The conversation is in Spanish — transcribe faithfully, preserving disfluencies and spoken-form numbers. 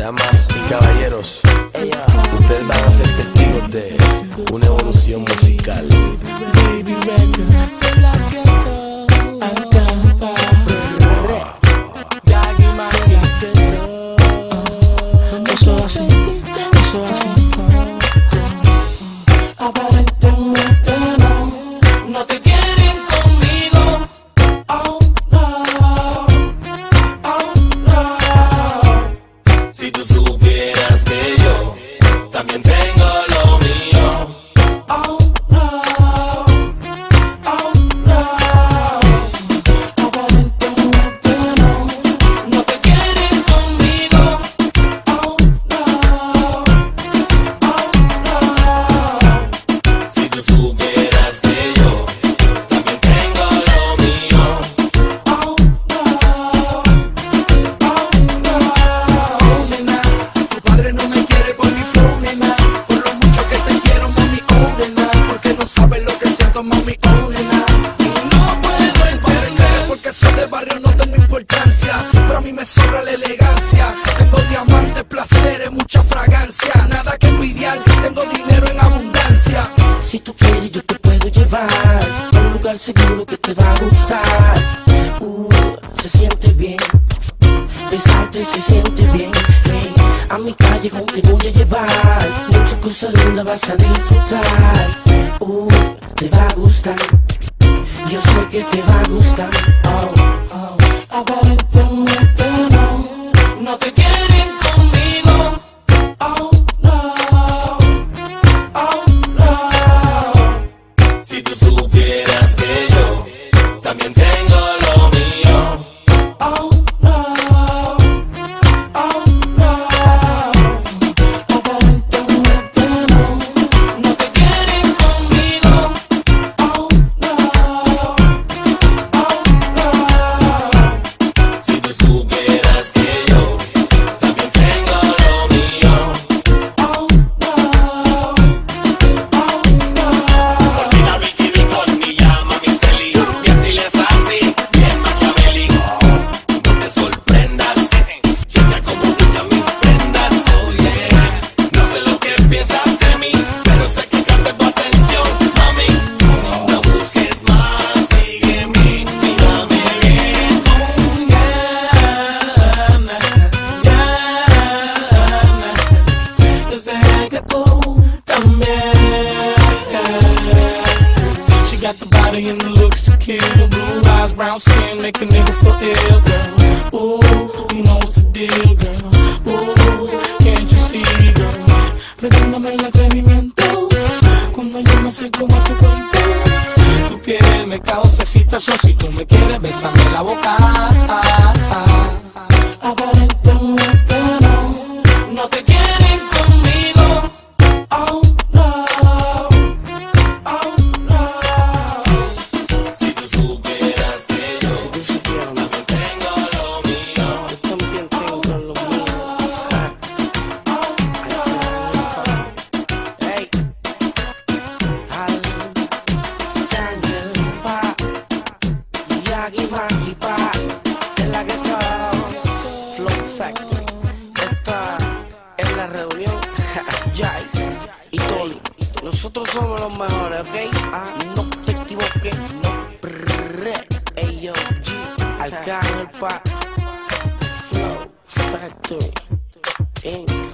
Damas y caballeros, ustedes van a ser testigos de una evolución musical. Eso así, eso así. Aparentemente no, no te quieren conmigo. Oh no, oh no. Si tú supieras que yo también tengo lo mío. Oh no, oh no. Aparentemente no, no te quieren conmigo. Oh no, oh no. Si tú supieras que yo también tengo lo mío. Oh no, oh no. Nena, tu padre no me quiere por mi flow, nena. Por lo mucho que te quiero, mami, oh, nena. Porque no sabes lo que siento, mami, oh, nena. Y no puedo entender porque soy de barrio, no tengo importancia. Pero a mí me sobra la elegancia. Tengo diamantes, placeres, mucha fragancia. Nada que envidiar, tengo dinero en abundancia. Si tú quieres yo te puedo llevar a un lugar seguro que te va a gustar. Uh, se siente bien, besarte se siente bien. Hey, a mi callejón te voy a llevar, muchas cosas lindas vas a disfrutar. Uh, te va a gustar, yo sé que te va a gustar. Oh, oh. Aparentemente no, no te quieren conmigo. Oh no, oh no. Si tú supieras que yo también tengo lo mío. Oh no, oh no. Aparentemente no, no te quieren conmigo. Oh no, oh no. Si tú supieras que yo también tengo lo mío. Oh no, oh no. Olvida Ricky Ricón, ni llama mi Celi. Y así les así, bien maquiavélico. No te sorprendas, chica como brilla mis prendas. Oh yeah, no sé lo que piensas de mí, pero sé que capté tu atención, mami. No busques más, sígueme, mírame bien. Yo sé que tú también. She got the body and the looks to kill. Blue eyes, brown skin, make a nigga feel ill, girl. Ooh, you know what's the deal, girl. Ooh, can't you see, girl? Perdóname el atrevimiento cuando yo me acerco a tu cuerpo. Tu piel me causa excitación. Si tú me quieres, bésame la boca. Aparentemente no, no te quieren conmigo. Oh no, oh no. Si tú supieras que yo también tengo lo mío. También tengo lo mío. Hey, al Daniel Pa, Yagi Maki Pa, en la que está Flow Factory. Esta es la reunión. Jai y Toli. Nosotros somos los mejores, ¿ok? Ah, no te equivoques. No. Brrr. Ey, yo, G. Arcángel Pa. Flow Factory Inc